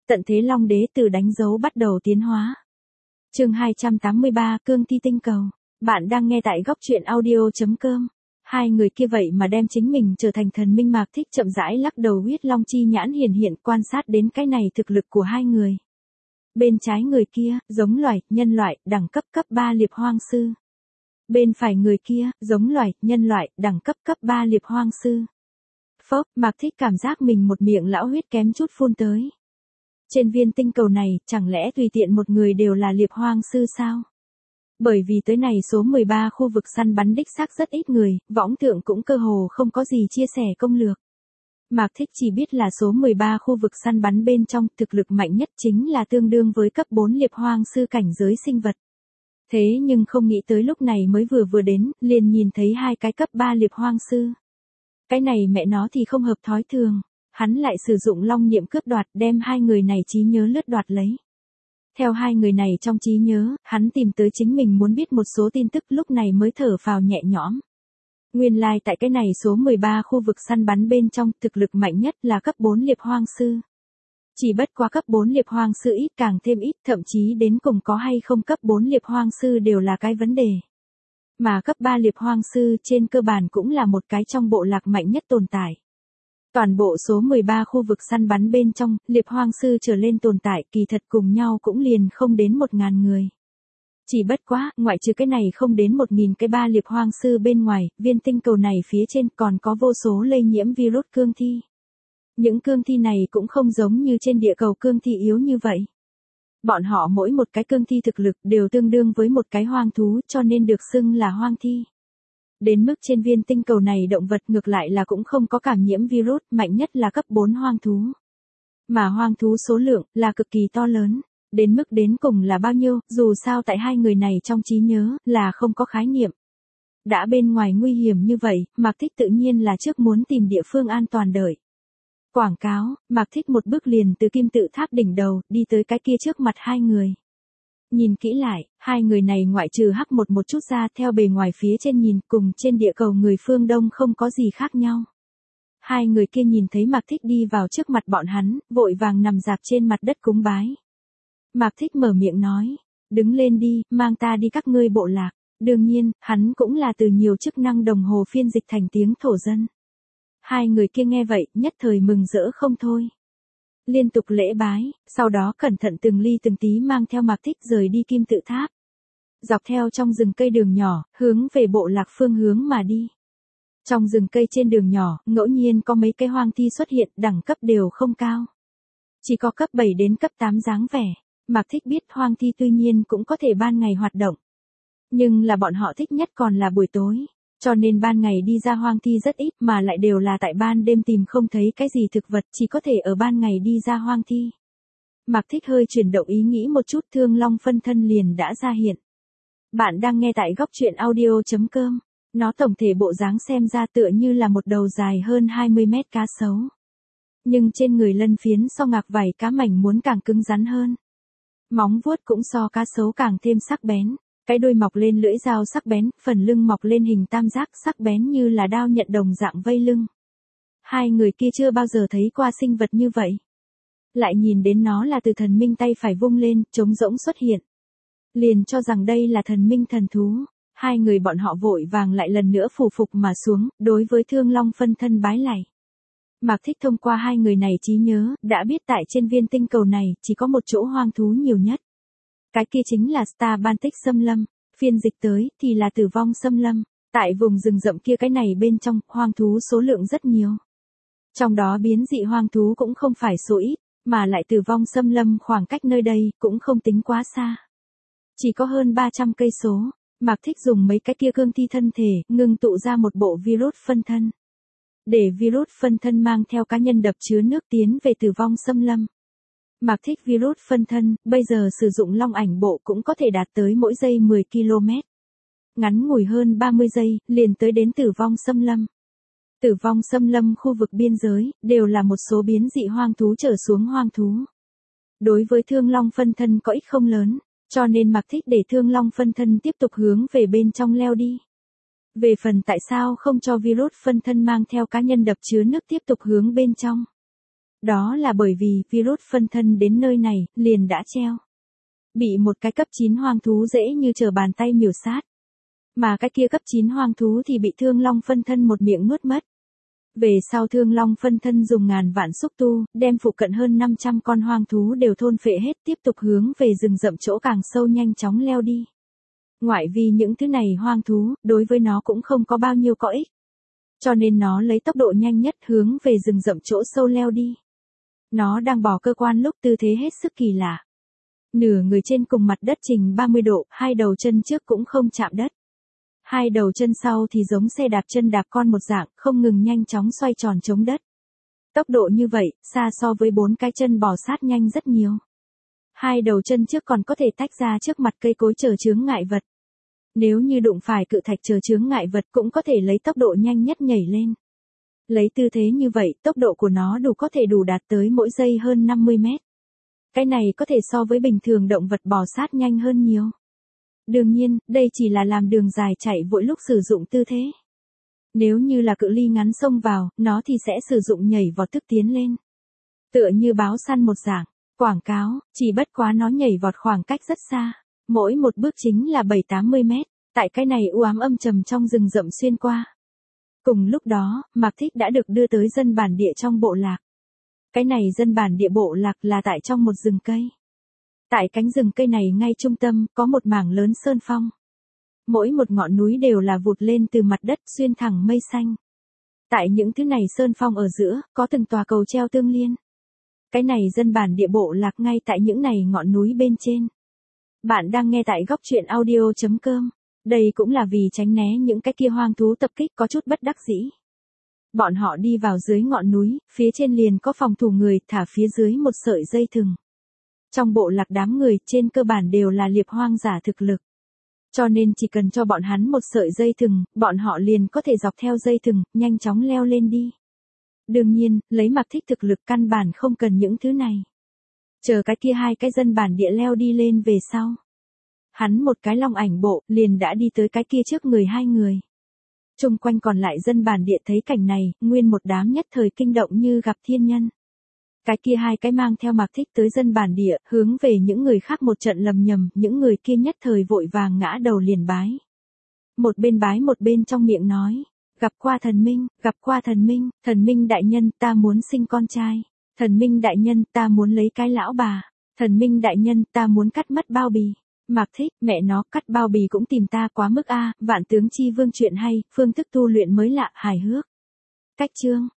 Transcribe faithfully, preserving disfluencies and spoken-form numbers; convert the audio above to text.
Tận thế Long Đế từ đánh dấu bắt đầu tiến hóa. Chương hai trăm tám mươi ba, Cương Thi Tinh Cầu. Bạn đang nghe tại góc truyện audio chấm com. Hai người kia vậy mà đem chính mình trở thành thần minh. Mạc Thích chậm rãi lắc đầu, huyết long chi nhãn hiển hiện quan sát đến cái này thực lực của hai người. Bên trái người kia, giống loài, nhân loại, đẳng cấp cấp ba liệp hoang sư. Bên phải người kia, giống loài, nhân loại, đẳng cấp cấp ba liệp hoang sư. Phốc, Mạc Thích cảm giác mình một miệng lão huyết kém chút phun tới. Trên viên tinh cầu này, chẳng lẽ tùy tiện một người đều là liệp hoang sư sao? Bởi vì tới này số mười ba khu vực săn bắn đích xác rất ít người, võng thượng cũng cơ hồ không có gì chia sẻ công lược. Mạc Thích chỉ biết là số mười ba khu vực săn bắn bên trong thực lực mạnh nhất chính là tương đương với cấp bốn liệp hoang sư cảnh giới sinh vật. Thế nhưng không nghĩ tới lúc này mới vừa vừa đến, liền nhìn thấy hai cái cấp ba liệp hoang sư. Cái này mẹ nó thì không hợp thói thường. Hắn lại sử dụng long niệm cướp đoạt, đem hai người này trí nhớ lướt đoạt lấy. Theo hai người này trong trí nhớ, hắn tìm tới chính mình muốn biết một số tin tức, lúc này mới thở phào nhẹ nhõm. Nguyên lai like tại cái này số mười ba khu vực săn bắn bên trong, thực lực mạnh nhất là cấp bốn liệp hoang sư. Chỉ bất quá cấp bốn liệp hoang sư ít càng thêm ít, thậm chí đến cùng có hay không cấp bốn liệp hoang sư đều là cái vấn đề. Mà cấp ba liệp hoang sư trên cơ bản cũng là một cái trong bộ lạc mạnh nhất tồn tại. Toàn bộ số mười ba khu vực săn bắn bên trong, liệp hoang sư trở lên tồn tại kỳ thật cùng nhau cũng liền không đến một ngàn người. Chỉ bất quá, ngoại trừ cái này không đến một nghìn cái ba liệp hoang sư bên ngoài, viên tinh cầu này phía trên còn có vô số lây nhiễm virus cương thi. Những cương thi này cũng không giống như trên địa cầu cương thi yếu như vậy. Bọn họ mỗi một cái cương thi thực lực đều tương đương với một cái hoang thú, cho nên được xưng là hoang thi. Đến mức trên viên tinh cầu này động vật ngược lại là cũng không có cảm nhiễm virus, mạnh nhất là cấp bốn hoang thú. Mà hoang thú số lượng là cực kỳ to lớn, đến mức đến cùng là bao nhiêu, dù sao tại hai người này trong trí nhớ là không có khái niệm. Đã bên ngoài nguy hiểm như vậy, Mạc Thích tự nhiên là trước muốn tìm địa phương an toàn đợi. Quảng cáo, Mạc Thích một bước liền từ kim tự tháp đỉnh đầu, đi tới cái kia trước mặt hai người. Nhìn kỹ lại, hai người này ngoại trừ hắc một một chút ra, theo bề ngoài phía trên nhìn cùng trên địa cầu người phương Đông không có gì khác nhau. Hai người kia nhìn thấy Mạc Thích đi vào trước mặt bọn hắn, vội vàng nằm dạp trên mặt đất cúng bái. Mạc Thích mở miệng nói, đứng lên đi, mang ta đi các ngươi bộ lạc. Đương nhiên, hắn cũng là từ nhiều chức năng đồng hồ phiên dịch thành tiếng thổ dân. Hai người kia nghe vậy, nhất thời mừng rỡ không thôi. Liên tục lễ bái, sau đó cẩn thận từng ly từng tí mang theo Mạc Thích rời đi kim tự tháp. Dọc theo trong rừng cây đường nhỏ, hướng về bộ lạc phương hướng mà đi. Trong rừng cây trên đường nhỏ, ngẫu nhiên có mấy cái hoang thi xuất hiện, đẳng cấp đều không cao. Chỉ có cấp bảy đến cấp tám dáng vẻ. Mạc Thích biết hoang thi tuy nhiên cũng có thể ban ngày hoạt động. Nhưng là bọn họ thích nhất còn là buổi tối. Cho nên ban ngày đi ra hoang thi rất ít, mà lại đều là tại ban đêm tìm không thấy cái gì thực vật, chỉ có thể ở ban ngày đi ra hoang thi. Mạc Thích hơi chuyển động ý nghĩ một chút, thương long phân thân liền đã ra hiện. Bạn đang nghe tại góc truyện audio chấm com. Nó tổng thể bộ dáng xem ra tựa như là một đầu dài hơn hai mươi mét cá sấu. Nhưng trên người lân phiến so ngạc vảy cá mảnh muốn càng cứng rắn hơn. Móng vuốt cũng so cá sấu càng thêm sắc bén. Cái đuôi mọc lên lưỡi dao sắc bén, phần lưng mọc lên hình tam giác sắc bén như là đao nhận đồng dạng vây lưng. Hai người kia chưa bao giờ thấy qua sinh vật như vậy. Lại nhìn đến nó là từ thần minh tay phải vung lên, trống rỗng xuất hiện. Liền cho rằng đây là thần minh thần thú. Hai người bọn họ vội vàng lại lần nữa phủ phục mà xuống, đối với thương long phân thân bái lạy. Mạc Thích thông qua hai người này trí nhớ, đã biết tại trên viên tinh cầu này, chỉ có một chỗ hoang thú nhiều nhất. Cái kia chính là Star Baltic xâm lâm, phiên dịch tới thì là tử vong xâm lâm. Tại vùng rừng rậm kia cái này bên trong, hoang thú số lượng rất nhiều. Trong đó biến dị hoang thú cũng không phải số ít, mà lại tử vong xâm lâm khoảng cách nơi đây cũng không tính quá xa. Chỉ có hơn ba trăm cây số, Mạc Thích dùng mấy cái kia cương thi thân thể, ngưng tụ ra một bộ virus phân thân. Để virus phân thân mang theo cá nhân đập chứa nước tiến về tử vong xâm lâm. Mạc Thích virus phân thân, bây giờ sử dụng long ảnh bộ cũng có thể đạt tới mỗi giây mười ki lô mét. Ngắn ngủi hơn ba mươi giây, liền tới đến tử vong xâm lâm. Tử vong xâm lâm khu vực biên giới, đều là một số biến dị hoang thú trở xuống hoang thú. Đối với thương long phân thân có ích không lớn, cho nên Mạc Thích để thương long phân thân tiếp tục hướng về bên trong leo đi. Về phần tại sao không cho virus phân thân mang theo cá nhân đập chứa nước tiếp tục hướng bên trong. Đó là bởi vì virus phân thân đến nơi này, liền đã treo. Bị một cái cấp chín hoang thú dễ như trở bàn tay miểu sát. Mà cái kia cấp chín hoang thú thì bị Thương Long phân thân một miệng nuốt mất. Về sau Thương Long phân thân dùng ngàn vạn xúc tu, đem phụ cận hơn năm trăm con hoang thú đều thôn phệ hết, tiếp tục hướng về rừng rậm chỗ càng sâu nhanh chóng leo đi. Ngoại vì những thứ này hoang thú, đối với nó cũng không có bao nhiêu có ích. Cho nên nó lấy tốc độ nhanh nhất hướng về rừng rậm chỗ sâu leo đi. Nó đang bỏ cơ quan lúc tư thế hết sức kỳ lạ. Nửa người trên cùng mặt đất trình ba mươi độ, hai đầu chân trước cũng không chạm đất. Hai đầu chân sau thì giống xe đạp chân đạp con một dạng, không ngừng nhanh chóng xoay tròn chống đất. Tốc độ như vậy, xa so với bốn cái chân bò sát nhanh rất nhiều. Hai đầu chân trước còn có thể tách ra trước mặt cây cối trở chướng ngại vật. Nếu như đụng phải cự thạch trở chướng ngại vật cũng có thể lấy tốc độ nhanh nhất nhảy lên. Lấy tư thế như vậy, tốc độ của nó đủ có thể đủ đạt tới mỗi giây hơn năm mươi mét. Cái này có thể so với bình thường động vật bò sát nhanh hơn nhiều. Đương nhiên, đây chỉ là làm đường dài chạy vội lúc sử dụng tư thế. Nếu như là cự ly ngắn xông vào, nó thì sẽ sử dụng nhảy vọt tức tiến lên. Tựa như báo săn một dạng, quảng cáo, chỉ bất quá nó nhảy vọt khoảng cách rất xa. Mỗi một bước chính là bảy tám mươi mét, tại cái này u ám âm trầm trong rừng rậm xuyên qua. Cùng lúc đó, Mạc Thích đã được đưa tới dân bản địa trong bộ lạc. Cái này dân bản địa bộ lạc là tại trong một rừng cây. Tại cánh rừng cây này ngay trung tâm, có một mảng lớn sơn phong. Mỗi một ngọn núi đều là vụt lên từ mặt đất xuyên thẳng mây xanh. Tại những thứ này sơn phong ở giữa, có từng tòa cầu treo tương liên. Cái này dân bản địa bộ lạc ngay tại những này ngọn núi bên trên. Bạn đang nghe tại góc truyện audio chấm com. Đây cũng là vì tránh né những cái kia hoang thú tập kích có chút bất đắc dĩ. Bọn họ đi vào dưới ngọn núi, phía trên liền có phòng thủ người, thả phía dưới một sợi dây thừng. Trong bộ lạc đám người trên cơ bản đều là liệp hoang giả thực lực. Cho nên chỉ cần cho bọn hắn một sợi dây thừng, bọn họ liền có thể dọc theo dây thừng, nhanh chóng leo lên đi. Đương nhiên, lấy Mạc Thích thực lực căn bản không cần những thứ này. Chờ cái kia hai cái dân bản địa leo đi lên về sau. Hắn một cái long ảnh bộ, liền đã đi tới cái kia trước người hai người. Trung quanh còn lại dân bản địa thấy cảnh này, nguyên một đám nhất thời kinh động như gặp thiên nhân. Cái kia hai cái mang theo Mạc Thích tới dân bản địa, hướng về những người khác một trận lầm nhầm, những người kia nhất thời vội vàng ngã đầu liền bái. Một bên bái một bên trong miệng nói, gặp qua thần minh, gặp qua thần minh, thần minh đại nhân, ta muốn sinh con trai. Thần minh đại nhân, ta muốn lấy cái lão bà. Thần minh đại nhân, ta muốn cắt mất bao bì. Mạc Thích, mẹ nó, cắt bao bì cũng tìm ta quá mức a, vạn tướng chi vương chuyện hay, phương thức tu luyện mới lạ, hài hước. Cách chương